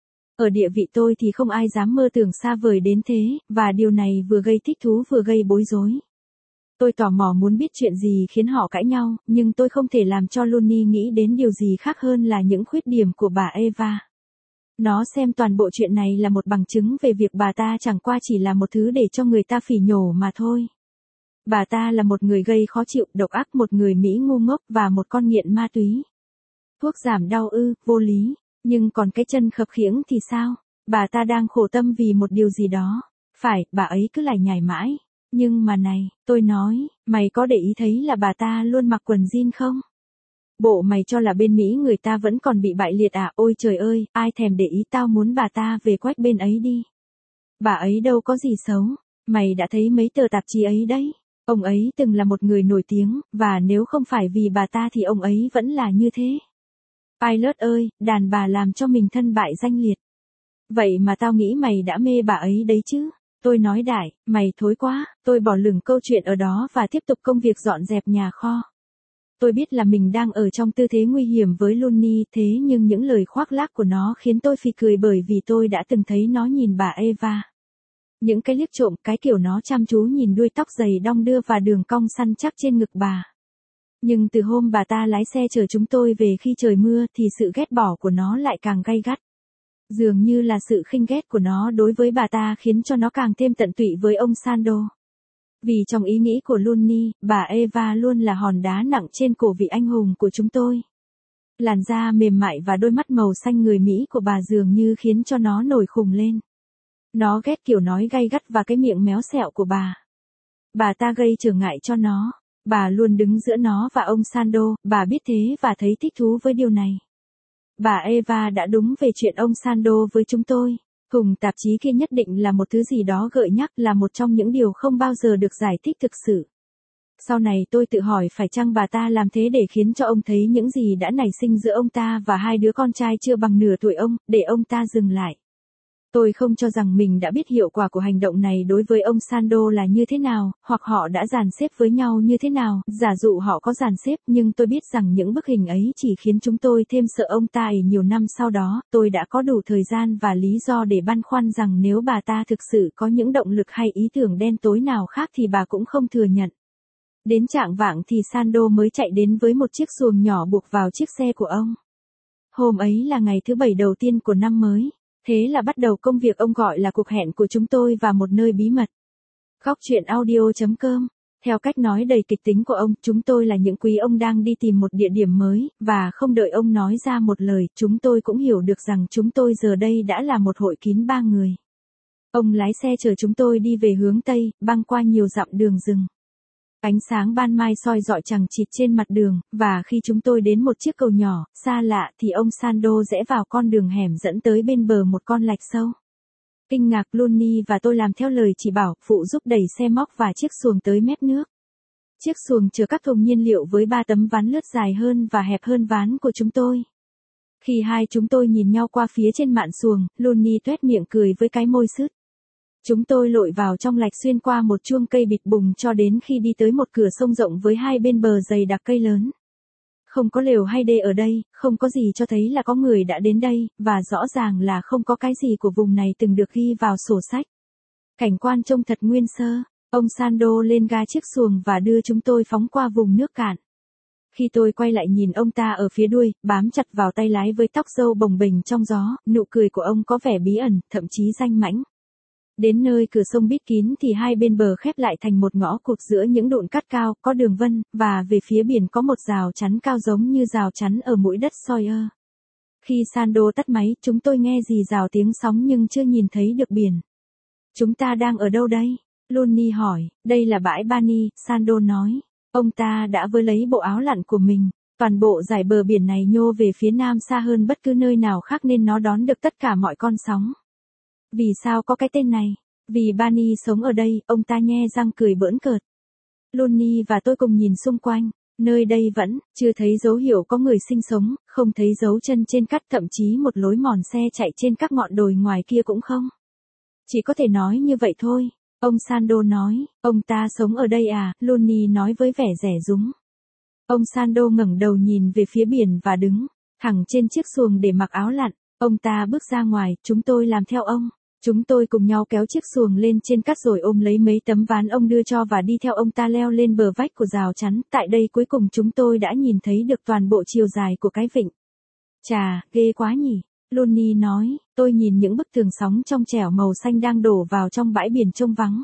Ở địa vị tôi thì không ai dám mơ tưởng xa vời đến thế, và điều này vừa gây thích thú vừa gây bối rối. Tôi tò mò muốn biết chuyện gì khiến họ cãi nhau, nhưng tôi không thể làm cho Looney nghĩ đến điều gì khác hơn là những khuyết điểm của bà Eva. Nó xem toàn bộ chuyện này là một bằng chứng về việc bà ta chẳng qua chỉ là một thứ để cho người ta phỉ nhổ mà thôi. Bà ta là một người gây khó chịu, độc ác, một người Mỹ ngu ngốc và một con nghiện ma túy. Thuốc giảm đau ư, vô lý. Nhưng còn cái chân khập khiễng thì sao? Bà ta đang khổ tâm vì một điều gì đó. Phải, bà ấy cứ lải nhải mãi. Nhưng mà này, tôi nói, mày có để ý thấy là bà ta luôn mặc quần jean không? Bộ mày cho là bên Mỹ người ta vẫn còn bị bại liệt à? Ôi trời ơi, ai thèm để ý, tao muốn bà ta về quách bên ấy đi. Bà ấy đâu có gì xấu. Mày đã thấy mấy tờ tạp chí ấy đấy. Ông ấy từng là một người nổi tiếng, và nếu không phải vì bà ta thì ông ấy vẫn là như thế. Pilot ơi, đàn bà làm cho mình thân bại danh liệt. Vậy mà tao nghĩ mày đã mê bà ấy đấy chứ. Tôi nói đại, mày thối quá, tôi bỏ lửng câu chuyện ở đó và tiếp tục công việc dọn dẹp nhà kho. Tôi biết là mình đang ở trong tư thế nguy hiểm với Looney, thế nhưng những lời khoác lác của nó khiến tôi phì cười bởi vì tôi đã từng thấy nó nhìn bà Eva. Những cái liếc trộm, cái kiểu nó chăm chú nhìn đuôi tóc dày đong đưa và đường cong săn chắc trên ngực bà. Nhưng từ hôm bà ta lái xe chở chúng tôi về khi trời mưa thì sự ghét bỏ của nó lại càng gay gắt. Dường như là sự khinh ghét của nó đối với bà ta khiến cho nó càng thêm tận tụy với ông Sando. Vì trong ý nghĩ của Looney, bà Eva luôn là hòn đá nặng trên cổ vị anh hùng của chúng tôi. Làn da mềm mại và đôi mắt màu xanh người Mỹ của bà dường như khiến cho nó nổi khùng lên. Nó ghét kiểu nói gay gắt và cái miệng méo xẹo của bà. Bà ta gây trở ngại cho nó. Bà luôn đứng giữa nó và ông Sando, bà biết thế và thấy thích thú với điều này. Bà Eva đã đúng về chuyện ông Sando với chúng tôi. Thùng tạp chí kia nhất định là một thứ gì đó gợi nhắc, là một trong những điều không bao giờ được giải thích thực sự. Sau này tôi tự hỏi phải chăng bà ta làm thế để khiến cho ông thấy những gì đã nảy sinh giữa ông ta và hai đứa con trai chưa bằng nửa tuổi ông, để ông ta dừng lại. Tôi không cho rằng mình đã biết hiệu quả của hành động này đối với ông Sando là như thế nào, hoặc họ đã dàn xếp với nhau như thế nào, giả dụ họ có dàn xếp, nhưng tôi biết rằng những bức hình ấy chỉ khiến chúng tôi thêm sợ ông ta. Nhiều năm sau đó, tôi đã có đủ thời gian và lý do để băn khoăn rằng nếu bà ta thực sự có những động lực hay ý tưởng đen tối nào khác thì bà cũng không thừa nhận. Đến chạng vạng thì Sando mới chạy đến với một chiếc xuồng nhỏ buộc vào chiếc xe của ông. Hôm ấy là ngày thứ bảy đầu tiên của năm mới. Thế là bắt đầu công việc ông gọi là cuộc hẹn của chúng tôi và một nơi bí mật. Góc chuyện audio chấm com. Theo cách nói đầy kịch tính của ông, chúng tôi là những quý ông đang đi tìm một địa điểm mới, và không đợi ông nói ra một lời, chúng tôi cũng hiểu được rằng chúng tôi giờ đây đã là một hội kín ba người. Ông lái xe chở chúng tôi đi về hướng Tây, băng qua nhiều dặm đường rừng. Ánh sáng ban mai soi rọi chằng chịt trên mặt đường, và khi chúng tôi đến một chiếc cầu nhỏ, xa lạ thì ông Sando rẽ vào con đường hẻm dẫn tới bên bờ một con lạch sâu. Kinh ngạc, Looney và tôi làm theo lời chỉ bảo, phụ giúp đẩy xe móc và chiếc xuồng tới mép nước. Chiếc xuồng chứa các thùng nhiên liệu với ba tấm ván lướt dài hơn và hẹp hơn ván của chúng tôi. Khi hai chúng tôi nhìn nhau qua phía trên mạn xuồng, Looney tuét miệng cười với cái môi sứt. Chúng tôi lội vào trong lạch xuyên qua một chuông cây bịt bùng cho đến khi đi tới một cửa sông rộng với hai bên bờ dày đặc cây lớn. Không có lều hay đê ở đây, không có gì cho thấy là có người đã đến đây, và rõ ràng là không có cái gì của vùng này từng được ghi vào sổ sách. Cảnh quan trông thật nguyên sơ. Ông Sando lên ga chiếc xuồng và đưa chúng tôi phóng qua vùng nước cạn. Khi tôi quay lại nhìn ông ta ở phía đuôi, bám chặt vào tay lái với tóc râu bồng bềnh trong gió, nụ cười của ông có vẻ bí ẩn, thậm chí danh mãnh. Đến nơi cửa sông bít kín thì hai bên bờ khép lại thành một ngõ cụt giữa những đụn cát cao, có đường vân, và về phía biển có một rào chắn cao giống như rào chắn ở mũi đất Sawyer. Khi Sando tắt máy, chúng tôi nghe rì rào tiếng sóng nhưng chưa nhìn thấy được biển. Chúng ta đang ở đâu đây? Looney hỏi. Đây là bãi Bani, Sando nói. Ông ta đã vơ lấy bộ áo lặn của mình. Toàn bộ dải bờ biển này nhô về phía nam xa hơn bất cứ nơi nào khác nên nó đón được tất cả mọi con sóng. Vì sao có cái tên này? Vì Bani sống ở đây, ông ta nhe răng cười bỡn cợt. Looney và tôi cùng nhìn xung quanh. Nơi đây vẫn chưa thấy dấu hiệu có người sinh sống, không thấy dấu chân trên cát, thậm chí một lối mòn xe chạy trên các ngọn đồi ngoài kia cũng không. Chỉ có thể nói như vậy thôi. Ông Sando nói. Ông ta sống ở đây à? Looney nói với vẻ rẻ rúng. Ông Sando ngẩng đầu nhìn về phía biển và đứng thẳng trên chiếc xuồng để mặc áo lặn. Ông ta bước ra ngoài, chúng tôi làm theo ông. Chúng tôi cùng nhau kéo chiếc xuồng lên trên cát rồi ôm lấy mấy tấm ván ông đưa cho và đi theo ông ta leo lên bờ vách của rào chắn. Tại đây cuối cùng chúng tôi đã nhìn thấy được toàn bộ chiều dài của cái vịnh. Chà, ghê quá nhỉ? Looney nói. Tôi nhìn những bức tường sóng trong trẻo màu xanh đang đổ vào trong bãi biển trông vắng.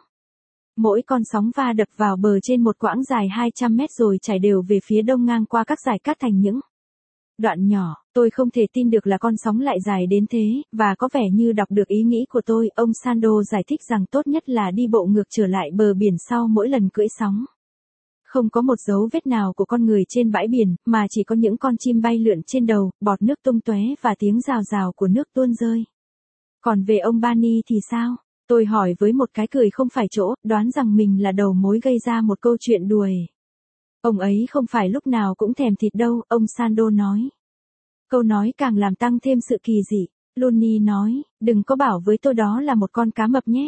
Mỗi con sóng va đập vào bờ trên một quãng dài hai trăm mét rồi chảy đều về phía đông ngang qua các dải cát thành những đoạn nhỏ. Tôi không thể tin được là con sóng lại dài đến thế, và có vẻ như đọc được ý nghĩ của tôi. Ông Sando giải thích rằng tốt nhất là đi bộ ngược trở lại bờ biển sau mỗi lần cưỡi sóng. Không có một dấu vết nào của con người trên bãi biển, mà chỉ có những con chim bay lượn trên đầu, bọt nước tung tóe và tiếng rào rào của nước tuôn rơi. Còn về ông Bani thì sao? Tôi hỏi với một cái cười không phải chỗ, đoán rằng mình là đầu mối gây ra một câu chuyện đùa. Ông ấy không phải lúc nào cũng thèm thịt đâu, ông Sando nói. Câu nói càng làm tăng thêm sự kỳ dị. Looney nói, đừng có bảo với tôi đó là một con cá mập nhé.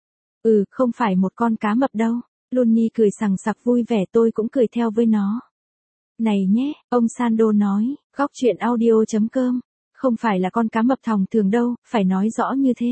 Ừ, không phải một con cá mập đâu. Looney cười sằng sặc vui vẻ, tôi cũng cười theo với nó. Này nhé, ông Sando nói, góc chuyện audio chấm com. Không phải là con cá mập thòng thường đâu, phải nói rõ như thế.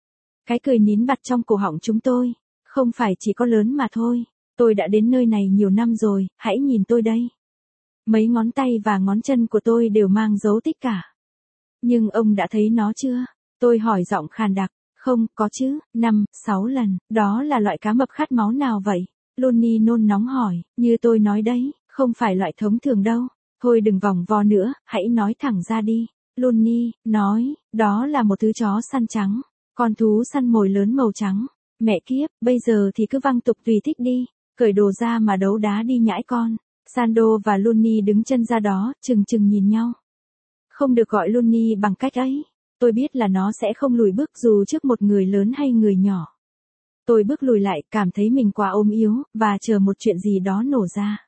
Cái cười nín bặt trong cổ họng chúng tôi. Không phải chỉ có lớn mà thôi. Tôi đã đến nơi này nhiều năm rồi, hãy nhìn tôi đây. Mấy ngón tay và ngón chân của tôi đều mang dấu tích cả. Nhưng ông đã thấy nó chưa? Tôi hỏi giọng khàn đặc. Không, có chứ, năm, sáu lần. Đó là loại cá mập khát máu nào vậy? Looney nôn nóng hỏi, như tôi nói đấy, không phải loại thống thường đâu. Thôi đừng vòng vo nữa, hãy nói thẳng ra đi. Looney nói, đó là một thứ chó săn trắng. Con thú săn mồi lớn màu trắng. Mẹ kiếp, bây giờ thì cứ văng tục tùy thích đi. Cởi đồ ra mà đấu đá đi nhãi con. Sando và Looney đứng chân ra đó, chừng chừng nhìn nhau. Không được gọi Looney bằng cách ấy. Tôi biết là nó sẽ không lùi bước dù trước một người lớn hay người nhỏ. Tôi bước lùi lại, cảm thấy mình quá ốm yếu, và chờ một chuyện gì đó nổ ra.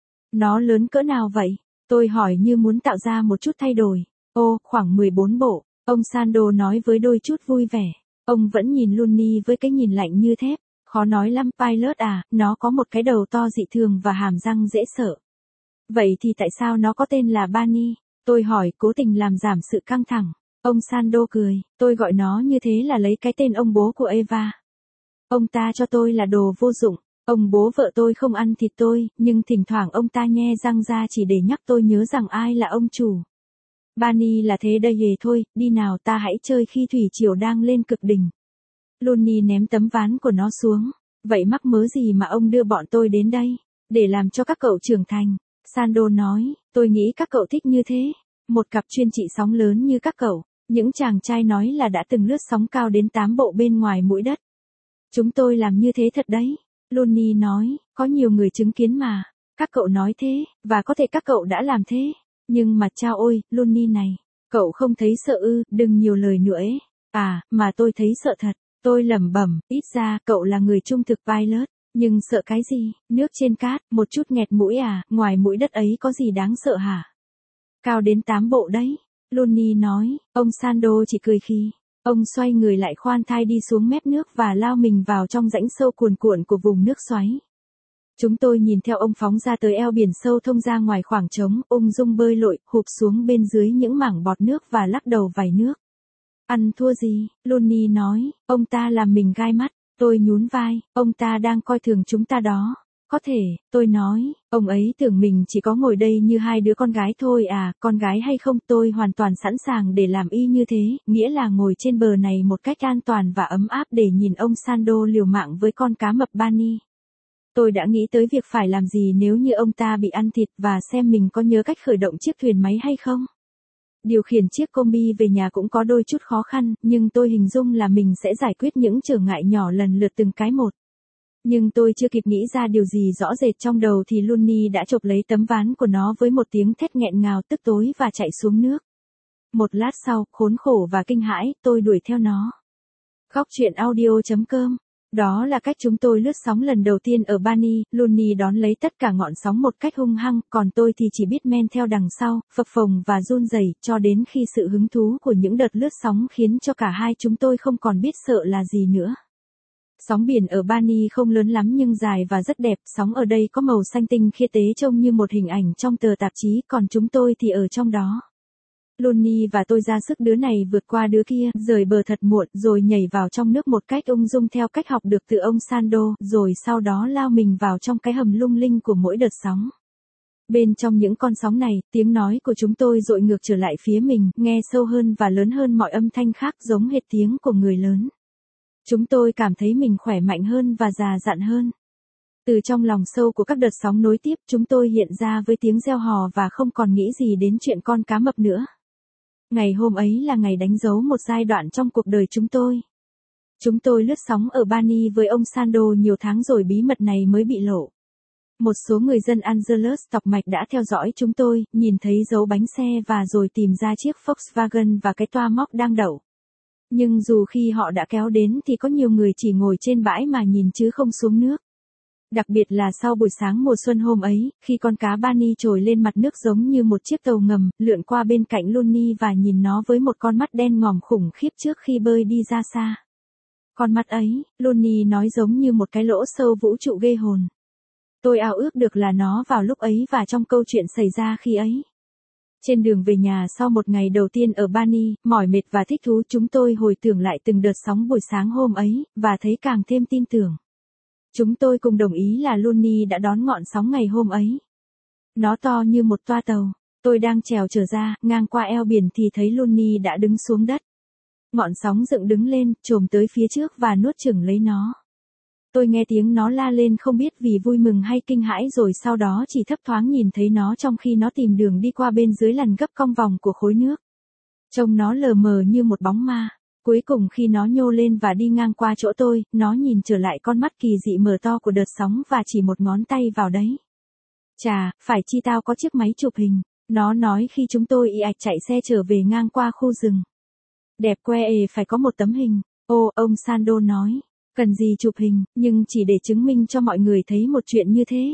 Nó lớn cỡ nào vậy? Tôi hỏi như muốn tạo ra một chút thay đổi. Ô, khoảng mười bốn bộ. Ông Sando nói với đôi chút vui vẻ. Ông vẫn nhìn Looney với cái nhìn lạnh như thép. Khó nói lắm Pilot à, nó có một cái đầu to dị thường và hàm răng dễ sợ. Vậy thì tại sao nó có tên là Barney? Tôi hỏi cố tình làm giảm sự căng thẳng. Ông Sando cười, tôi gọi nó như thế là lấy cái tên ông bố của Eva. Ông ta cho tôi là đồ vô dụng. Ông bố vợ tôi không ăn thịt tôi, nhưng thỉnh thoảng ông ta nhe răng ra chỉ để nhắc tôi nhớ rằng ai là ông chủ. Barney là thế đây hề thôi, đi nào ta hãy chơi khi thủy triều đang lên cực đỉnh. Looney ném tấm ván của nó xuống. Vậy mắc mớ gì mà ông đưa bọn tôi đến đây? Để làm cho các cậu trưởng thành. Sando nói, tôi nghĩ các cậu thích như thế. Một cặp chuyên trị sóng lớn như các cậu. Những chàng trai nói là đã từng lướt sóng cao đến tám bộ bên ngoài mũi đất. Chúng tôi làm như thế thật đấy. Looney nói, có nhiều người chứng kiến mà. Các cậu nói thế, và có thể các cậu đã làm thế. Nhưng mà chao ôi, Looney này. Cậu không thấy sợ ư, đừng nhiều lời nữa ấy. À, mà tôi thấy sợ thật. Tôi lẩm bẩm, ít ra cậu là người trung thực Pilot. Nhưng sợ cái gì? Nước trên cát, một chút nghẹt mũi à, ngoài mũi đất ấy có gì đáng sợ hả? Cao đến tám bộ đấy. Looney nói, ông Sando chỉ cười khi. Ông xoay người lại khoan thai đi xuống mép nước và lao mình vào trong rãnh sâu cuồn cuộn của vùng nước xoáy. Chúng tôi nhìn theo ông phóng ra tới eo biển sâu thông ra ngoài khoảng trống, ung dung bơi lội, hụp xuống bên dưới những mảng bọt nước và lắc đầu vài nước. Ăn thua gì? Looney nói, ông ta làm mình gai mắt. Tôi nhún vai, ông ta đang coi thường chúng ta đó. Có thể, tôi nói, ông ấy tưởng mình chỉ có ngồi đây như hai đứa con gái thôi à, con gái hay không, tôi hoàn toàn sẵn sàng để làm y như thế, nghĩa là ngồi trên bờ này một cách an toàn và ấm áp để nhìn ông Sando liều mạng với con cá mập Barney. Tôi đã nghĩ tới việc phải làm gì nếu như ông ta bị ăn thịt và xem mình có nhớ cách khởi động chiếc thuyền máy hay không. Điều khiển chiếc combi về nhà cũng có đôi chút khó khăn, nhưng tôi hình dung là mình sẽ giải quyết những trở ngại nhỏ lần lượt từng cái một. Nhưng tôi chưa kịp nghĩ ra điều gì rõ rệt trong đầu thì Looney đã chộp lấy tấm ván của nó với một tiếng thét nghẹn ngào tức tối và chạy xuống nước. Một lát sau, khốn khổ và kinh hãi, tôi đuổi theo nó. Góc chuyện audio chấm com. Đó là cách chúng tôi lướt sóng lần đầu tiên ở Barney. Looney đón lấy tất cả ngọn sóng một cách hung hăng, còn tôi thì chỉ biết men theo đằng sau, phập phồng và run rẩy, cho đến khi sự hứng thú của những đợt lướt sóng khiến cho cả hai chúng tôi không còn biết sợ là gì nữa. Sóng biển ở Barney không lớn lắm nhưng dài và rất đẹp, sóng ở đây có màu xanh tinh khiết tế trông như một hình ảnh trong tờ tạp chí, còn chúng tôi thì ở trong đó. Looney và tôi ra sức đứa này vượt qua đứa kia, rời bờ thật muộn, rồi nhảy vào trong nước một cách ung dung theo cách học được từ ông Sando, rồi sau đó lao mình vào trong cái hầm lung linh của mỗi đợt sóng. Bên trong những con sóng này, tiếng nói của chúng tôi dội ngược trở lại phía mình, nghe sâu hơn và lớn hơn mọi âm thanh khác, giống hệt tiếng của người lớn. Chúng tôi cảm thấy mình khỏe mạnh hơn và già dặn hơn. Từ trong lòng sâu của các đợt sóng nối tiếp, chúng tôi hiện ra với tiếng reo hò và không còn nghĩ gì đến chuyện con cá mập nữa. Ngày hôm ấy là ngày đánh dấu một giai đoạn trong cuộc đời chúng tôi. Chúng tôi lướt sóng ở Barney với ông Sando nhiều tháng rồi bí mật này mới bị lộ. Một số người dân Angeles tọc mạch đã theo dõi chúng tôi, nhìn thấy dấu bánh xe và rồi tìm ra chiếc Volkswagen và cái toa móc đang đậu. Nhưng dù khi họ đã kéo đến thì có nhiều người chỉ ngồi trên bãi mà nhìn chứ không xuống nước. Đặc biệt là sau buổi sáng mùa xuân hôm ấy, khi con cá Barney trồi lên mặt nước giống như một chiếc tàu ngầm, lượn qua bên cạnh Looney và nhìn nó với một con mắt đen ngòm khủng khiếp trước khi bơi đi ra xa. Con mắt ấy, Looney nói giống như một cái lỗ sâu vũ trụ ghê hồn. Tôi ao ước được là nó vào lúc ấy và trong câu chuyện xảy ra khi ấy. Trên đường về nhà sau một ngày đầu tiên ở Barney, mỏi mệt và thích thú, chúng tôi hồi tưởng lại từng đợt sóng buổi sáng hôm ấy, và thấy càng thêm tin tưởng. Chúng tôi cùng đồng ý là Looney đã đón ngọn sóng ngày hôm ấy. Nó to như một toa tàu. Tôi đang trèo trở ra, ngang qua eo biển thì thấy Looney đã đứng xuống đất. Ngọn sóng dựng đứng lên, trồm tới phía trước và nuốt chửng lấy nó. Tôi nghe tiếng nó la lên không biết vì vui mừng hay kinh hãi, rồi sau đó chỉ thấp thoáng nhìn thấy nó trong khi nó tìm đường đi qua bên dưới làn gấp cong vòng của khối nước. Trông nó lờ mờ như một bóng ma. Cuối cùng khi nó nhô lên và đi ngang qua chỗ tôi, nó nhìn trở lại con mắt kỳ dị mở to của đợt sóng và chỉ một ngón tay vào đấy. Chà, phải chi tao có chiếc máy chụp hình, nó nói khi chúng tôi ì ạch chạy xe trở về ngang qua khu rừng. Đẹp que ề phải có một tấm hình. Ô, ông Sando nói, cần gì chụp hình, nhưng chỉ để chứng minh cho mọi người thấy một chuyện như thế.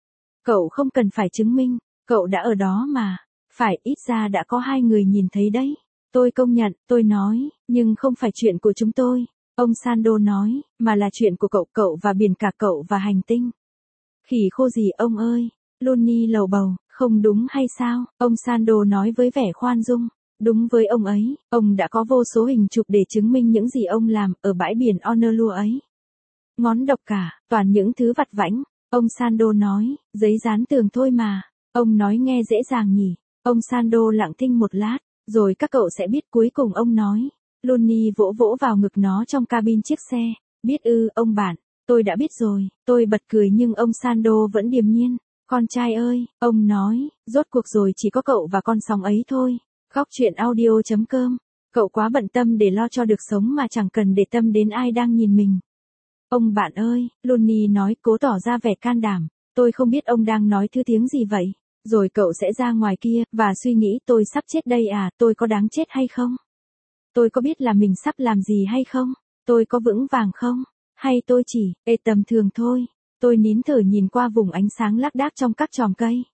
Cậu không cần phải chứng minh, cậu đã ở đó mà. Phải, ít ra đã có hai người nhìn thấy đấy. Tôi công nhận, tôi nói, nhưng không phải chuyện của chúng tôi. Ông Sando nói, mà là chuyện của cậu, cậu và biển cả, cậu và hành tinh. Khỉ khô gì ông ơi? Looney lầu bầu, không đúng hay sao? Ông Sando nói với vẻ khoan dung. Đúng với ông ấy, ông đã có vô số hình chụp để chứng minh những gì ông làm ở bãi biển Honolulu ấy. Ngón độc cả, toàn những thứ vặt vãnh. Ông Sando nói, giấy dán tường thôi mà. Ông nói nghe dễ dàng nhỉ. Ông Sando lặng thinh một lát, rồi các cậu sẽ biết. Cuối cùng ông nói. Looney vỗ vỗ vào ngực nó trong cabin chiếc xe. Biết ư, ông bạn, tôi đã biết rồi. Tôi bật cười nhưng ông Sando vẫn điềm nhiên. Con trai ơi, ông nói, rốt cuộc rồi chỉ có cậu và con sóng ấy thôi. Góc chuyện audio chấm com. Cậu quá bận tâm để lo cho được sống mà chẳng cần để tâm đến ai đang nhìn mình. Ông bạn ơi, Looney nói cố tỏ ra vẻ can đảm. Tôi không biết ông đang nói thứ tiếng gì vậy. Rồi cậu sẽ ra ngoài kia, và suy nghĩ tôi sắp chết đây à, tôi có đáng chết hay không? Tôi có biết là mình sắp làm gì hay không? Tôi có vững vàng không? Hay tôi chỉ, ê tầm thường thôi. Tôi nín thở nhìn qua vùng ánh sáng lác đác trong các chòm cây.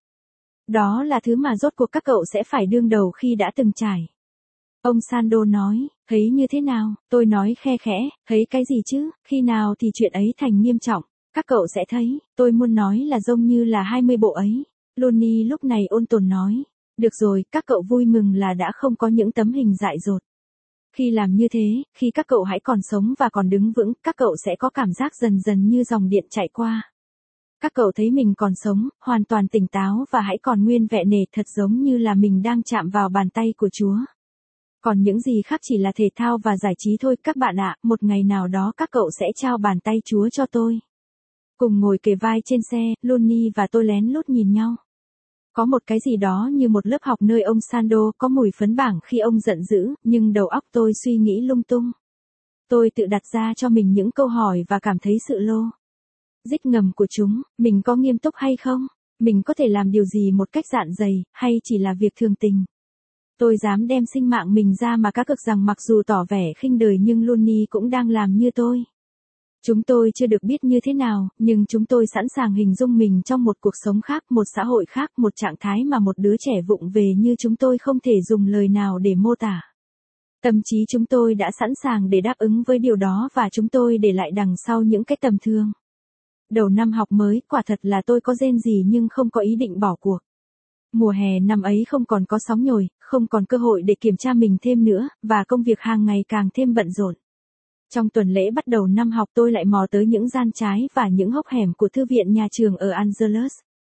Đó là thứ mà rốt cuộc các cậu sẽ phải đương đầu khi đã từng trải. Ông Sando nói, thấy như thế nào? Tôi nói khe khẽ, thấy cái gì chứ? Khi nào thì chuyện ấy thành nghiêm trọng? Các cậu sẽ thấy, tôi muốn nói là giống như là hai mươi bộ ấy. Looney lúc này ôn tồn nói, được rồi, các cậu vui mừng là đã không có những tấm hình dại dột. Khi làm như thế, khi các cậu hãy còn sống và còn đứng vững, các cậu sẽ có cảm giác dần dần như dòng điện chạy qua. Các cậu thấy mình còn sống, hoàn toàn tỉnh táo và hãy còn nguyên vẹn nề, thật giống như là mình đang chạm vào bàn tay của Chúa. Còn những gì khác chỉ là thể thao và giải trí thôi các bạn ạ, một ngày nào đó các cậu sẽ trao bàn tay Chúa cho tôi. Cùng ngồi kề vai trên xe, Looney và tôi lén lút nhìn nhau. Có một cái gì đó như một lớp học nơi ông Sando có mùi phấn bảng khi ông giận dữ, nhưng đầu óc tôi suy nghĩ lung tung. Tôi tự đặt ra cho mình những câu hỏi và cảm thấy sự lô dích ngầm của chúng, mình có nghiêm túc hay không? Mình có thể làm điều gì một cách dạn dày, hay chỉ là việc thường tình? Tôi dám đem sinh mạng mình ra mà cá cược rằng mặc dù tỏ vẻ khinh đời nhưng Looney cũng đang làm như tôi. Chúng tôi chưa được biết như thế nào, nhưng chúng tôi sẵn sàng hình dung mình trong một cuộc sống khác, một xã hội khác, một trạng thái mà một đứa trẻ vụng về như chúng tôi không thể dùng lời nào để mô tả. Tâm trí chúng tôi đã sẵn sàng để đáp ứng với điều đó và chúng tôi để lại đằng sau những cái tầm thường. Đầu năm học mới, quả thật là tôi có rên gì nhưng không có ý định bỏ cuộc. Mùa hè năm ấy không còn có sóng nhồi, không còn cơ hội để kiểm tra mình thêm nữa, và công việc hàng ngày càng thêm bận rộn. Trong tuần lễ bắt đầu năm học tôi lại mò tới những gian trái và những hốc hẻm của thư viện nhà trường ở Angeles.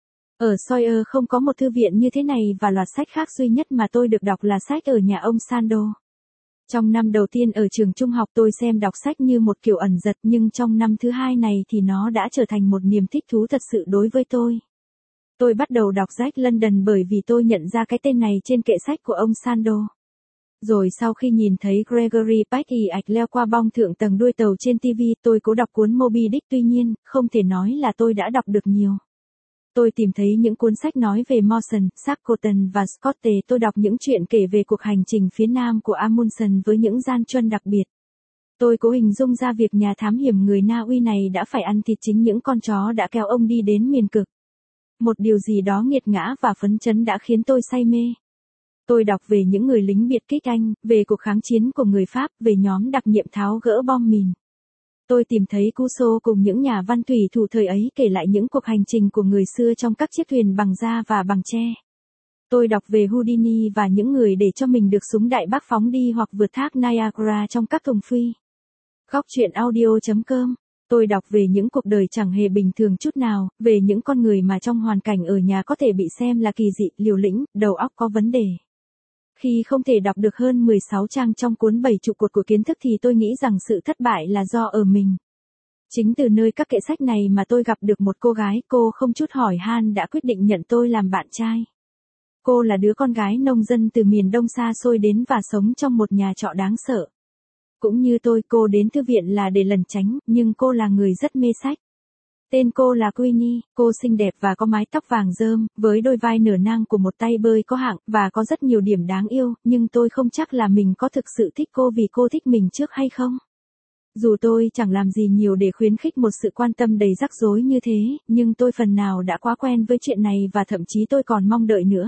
Ở Sawyer không có một thư viện như thế này và loạt sách khác duy nhất mà tôi được đọc là sách ở nhà ông Sando. Trong năm đầu tiên ở trường trung học tôi xem đọc sách như một kiểu ẩn dật nhưng trong năm thứ hai này thì nó đã trở thành một niềm thích thú thật sự đối với tôi. Tôi bắt đầu đọc Jack London bởi vì tôi nhận ra cái tên này trên kệ sách của ông Sando. Rồi sau khi nhìn thấy Gregory Peck ì ạch leo qua bong thượng tầng đuôi tàu trên ti vi, tôi cố đọc cuốn Moby Dick, tuy nhiên, không thể nói là tôi đã đọc được nhiều. Tôi tìm thấy những cuốn sách nói về Mawson, Shackleton và Scott. Tôi đọc những chuyện kể về cuộc hành trình phía nam của Amundsen với những gian truân đặc biệt. Tôi cố hình dung ra việc nhà thám hiểm người Na Uy này đã phải ăn thịt chính những con chó đã kéo ông đi đến miền cực. Một điều gì đó nghiệt ngã và phấn chấn đã khiến tôi say mê. Tôi đọc về những người lính biệt kích Anh, về cuộc kháng chiến của người Pháp, về nhóm đặc nhiệm tháo gỡ bom mìn. Tôi tìm thấy Cusseau cùng những nhà văn thủy thủ thời ấy kể lại những cuộc hành trình của người xưa trong các chiếc thuyền bằng da và bằng tre. Tôi đọc về Houdini và những người để cho mình được súng đại bác phóng đi hoặc vượt thác Niagara trong các thùng phi. Góc truyện audio chấm com. Tôi đọc về những cuộc đời chẳng hề bình thường chút nào, về những con người mà trong hoàn cảnh ở nhà có thể bị xem là kỳ dị, liều lĩnh, đầu óc có vấn đề. Khi không thể đọc được hơn mười sáu trang trong cuốn bảy trụ cột của kiến thức thì tôi nghĩ rằng sự thất bại là do ở mình. Chính từ nơi các kệ sách này mà tôi gặp được một cô gái, cô không chút hỏi han đã quyết định nhận tôi làm bạn trai. Cô là đứa con gái nông dân từ miền Đông xa xôi đến và sống trong một nhà trọ đáng sợ. Cũng như tôi, cô đến thư viện là để lẩn tránh, nhưng cô là người rất mê sách. Tên cô là Queenie, cô xinh đẹp và có mái tóc vàng rơm, với đôi vai nở nang của một tay bơi có hạng, và có rất nhiều điểm đáng yêu, nhưng tôi không chắc là mình có thực sự thích cô vì cô thích mình trước hay không. Dù tôi chẳng làm gì nhiều để khuyến khích một sự quan tâm đầy rắc rối như thế, nhưng tôi phần nào đã quá quen với chuyện này và thậm chí tôi còn mong đợi nữa.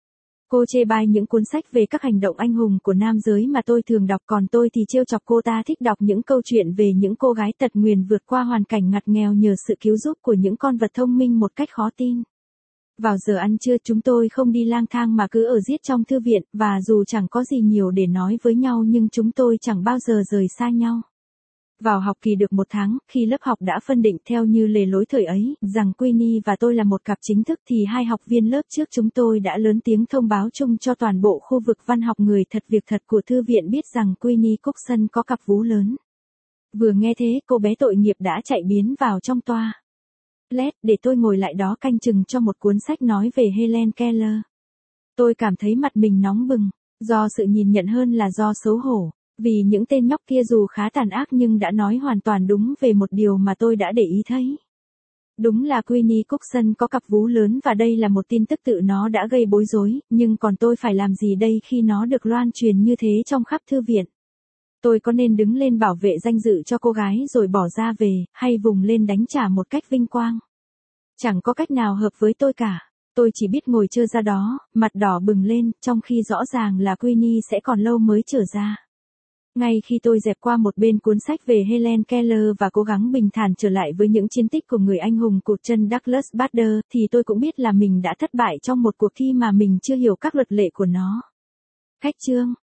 Cô chê bai những cuốn sách về các hành động anh hùng của nam giới mà tôi thường đọc, còn tôi thì trêu chọc cô ta thích đọc những câu chuyện về những cô gái tật nguyền vượt qua hoàn cảnh ngặt nghèo nhờ sự cứu giúp của những con vật thông minh một cách khó tin. Vào giờ ăn trưa chúng tôi không đi lang thang mà cứ ở riết trong thư viện, và dù chẳng có gì nhiều để nói với nhau nhưng chúng tôi chẳng bao giờ rời xa nhau. Vào học kỳ được một tháng, khi lớp học đã phân định theo như lề lối thời ấy, rằng Queenie và tôi là một cặp chính thức thì hai học viên lớp trước chúng tôi đã lớn tiếng thông báo chung cho toàn bộ khu vực văn học người thật việc thật của thư viện biết rằng Queenie Cookson có cặp vú lớn. Vừa nghe thế, cô bé tội nghiệp đã chạy biến vào trong toa lét để tôi ngồi lại đó canh chừng cho một cuốn sách nói về Helen Keller. Tôi cảm thấy mặt mình nóng bừng, do sự nhìn nhận hơn là do xấu hổ. Vì những tên nhóc kia dù khá tàn ác nhưng đã nói hoàn toàn đúng về một điều mà tôi đã để ý thấy. Đúng là Queenie Cookson có cặp vú lớn và đây là một tin tức tự nó đã gây bối rối, nhưng còn tôi phải làm gì đây khi nó được loan truyền như thế trong khắp thư viện? Tôi có nên đứng lên bảo vệ danh dự cho cô gái rồi bỏ ra về, hay vùng lên đánh trả một cách vinh quang? Chẳng có cách nào hợp với tôi cả. Tôi chỉ biết ngồi trơ ra đó, mặt đỏ bừng lên, trong khi rõ ràng là Queenie sẽ còn lâu mới trở ra. Ngay khi tôi dẹp qua một bên cuốn sách về Helen Keller và cố gắng bình thản trở lại với những chiến tích của người anh hùng cụt chân Douglas Bader, thì tôi cũng biết là mình đã thất bại trong một cuộc thi mà mình chưa hiểu các luật lệ của nó. Khách chương.